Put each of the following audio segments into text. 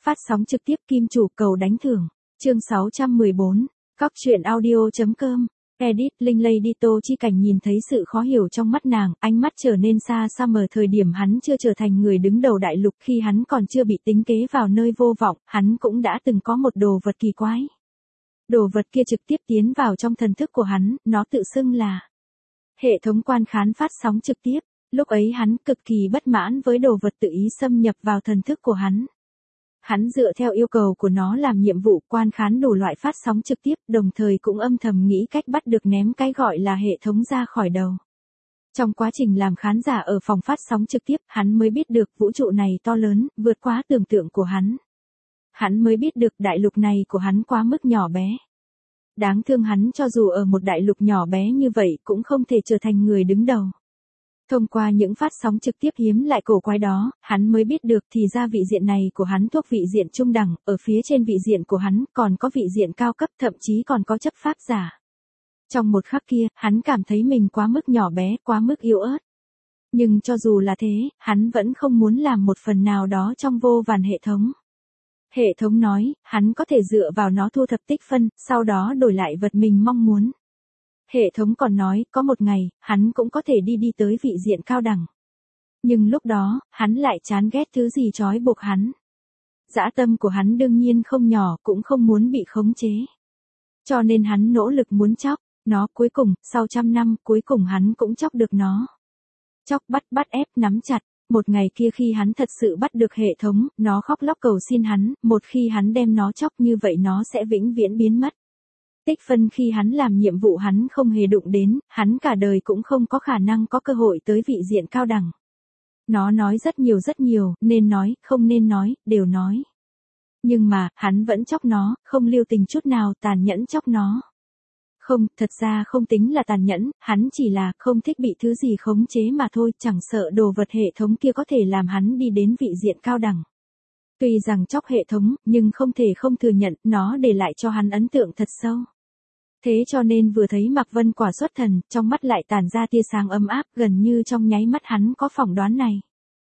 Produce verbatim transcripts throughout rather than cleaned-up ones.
Phát sóng trực tiếp Kim Chủ cầu đánh thưởng. Chương sáu trăm mười bốn. Cóc truyện audio chấm com. Edit Linh Lady Tô Chi Cảnh nhìn thấy sự khó hiểu trong mắt nàng, ánh mắt trở nên xa xăm ở thời điểm hắn chưa trở thành người đứng đầu đại lục, khi hắn còn chưa bị tính kế vào nơi vô vọng, hắn cũng đã từng có một đồ vật kỳ quái. Đồ vật kia trực tiếp tiến vào trong thần thức của hắn, nó tự xưng là hệ thống quan khán phát sóng trực tiếp. Lúc ấy hắn cực kỳ bất mãn với đồ vật tự ý xâm nhập vào thần thức của hắn. Hắn dựa theo yêu cầu của nó làm nhiệm vụ quan khán đủ loại phát sóng trực tiếp, đồng thời cũng âm thầm nghĩ cách bắt được ném cái gọi là hệ thống ra khỏi đầu. Trong quá trình làm khán giả ở phòng phát sóng trực tiếp, hắn mới biết được vũ trụ này to lớn, vượt quá tưởng tượng của hắn. Hắn mới biết được đại lục này của hắn quá mức nhỏ bé. Đáng thương hắn cho dù ở một đại lục nhỏ bé như vậy cũng không thể trở thành người đứng đầu. Thông qua những phát sóng trực tiếp hiếm lại cổ quái đó, hắn mới biết được thì ra vị diện này của hắn thuộc vị diện trung đẳng, ở phía trên vị diện của hắn còn có vị diện cao cấp, thậm chí còn có chấp pháp giả. Trong một khắc kia, hắn cảm thấy mình quá mức nhỏ bé, quá mức yếu ớt. Nhưng cho dù là thế, hắn vẫn không muốn làm một phần nào đó trong vô vàn hệ thống. Hệ thống nói, hắn có thể dựa vào nó thu thập tích phân, sau đó đổi lại vật mình mong muốn. Hệ thống còn nói, có một ngày, hắn cũng có thể đi đi tới vị diện cao đẳng. Nhưng lúc đó, hắn lại chán ghét thứ gì trói buộc hắn. Dã tâm của hắn đương nhiên không nhỏ, cũng không muốn bị khống chế. Cho nên hắn nỗ lực muốn chóc, nó cuối cùng, sau trăm năm, cuối cùng hắn cũng chóc được nó. Chóc bắt bắt ép nắm chặt, một ngày kia khi hắn thật sự bắt được hệ thống, nó khóc lóc cầu xin hắn, một khi hắn đem nó chóc như vậy nó sẽ vĩnh viễn biến mất. Tích phân khi hắn làm nhiệm vụ hắn không hề đụng đến, hắn cả đời cũng không có khả năng có cơ hội tới vị diện cao đẳng. Nó nói rất nhiều rất nhiều, nên nói, không nên nói, đều nói. Nhưng mà, hắn vẫn chóc nó, không lưu tình chút nào, tàn nhẫn chóc nó. Không, thật ra không tính là tàn nhẫn, hắn chỉ là không thích bị thứ gì khống chế mà thôi, chẳng sợ đồ vật hệ thống kia có thể làm hắn đi đến vị diện cao đẳng. Tuy rằng chóc hệ thống, nhưng không thể không thừa nhận, nó để lại cho hắn ấn tượng thật sâu. Thế cho nên vừa thấy Mạc Vân Quả xuất thần, trong mắt lại tản ra tia sáng ấm áp, gần như trong nháy mắt hắn có phỏng đoán này.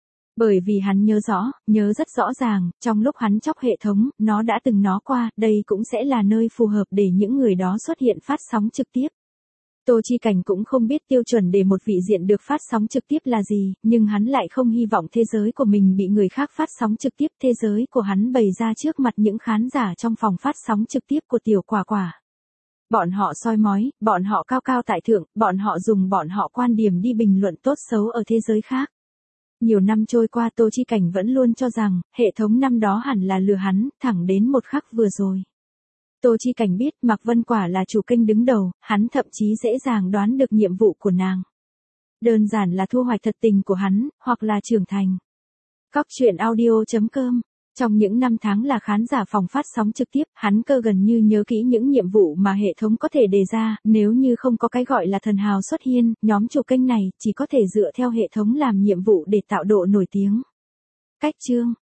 Bởi vì hắn nhớ rõ, nhớ rất rõ ràng, trong lúc hắn chóc hệ thống, nó đã từng nói qua, đây cũng sẽ là nơi phù hợp để những người đó xuất hiện phát sóng trực tiếp. Tô Chi Cảnh cũng không biết tiêu chuẩn để một vị diện được phát sóng trực tiếp là gì, nhưng hắn lại không hy vọng thế giới của mình bị người khác phát sóng trực tiếp, thế giới của hắn bày ra trước mặt những khán giả trong phòng phát sóng trực tiếp của Tiểu Quả Quả. Bọn họ soi mói, bọn họ cao cao tại thượng, bọn họ dùng bọn họ quan điểm đi bình luận tốt xấu ở thế giới khác. Nhiều năm trôi qua Tô Chi Cảnh vẫn luôn cho rằng, hệ thống năm đó hẳn là lừa hắn, thẳng đến một khắc vừa rồi. Tô Chi Cảnh biết Mạc Vân Quả là chủ kênh đứng đầu, hắn thậm chí dễ dàng đoán được nhiệm vụ của nàng. Đơn giản là thu hoạch thật tình của hắn, hoặc là trưởng thành. Cóc truyện audio chấm com. Trong những năm tháng là khán giả phòng phát sóng trực tiếp, hắn cơ gần như nhớ kỹ những nhiệm vụ mà hệ thống có thể đề ra, nếu như không có cái gọi là thần hào xuất hiện, nhóm chủ kênh này chỉ có thể dựa theo hệ thống làm nhiệm vụ để tạo độ nổi tiếng. Cách chương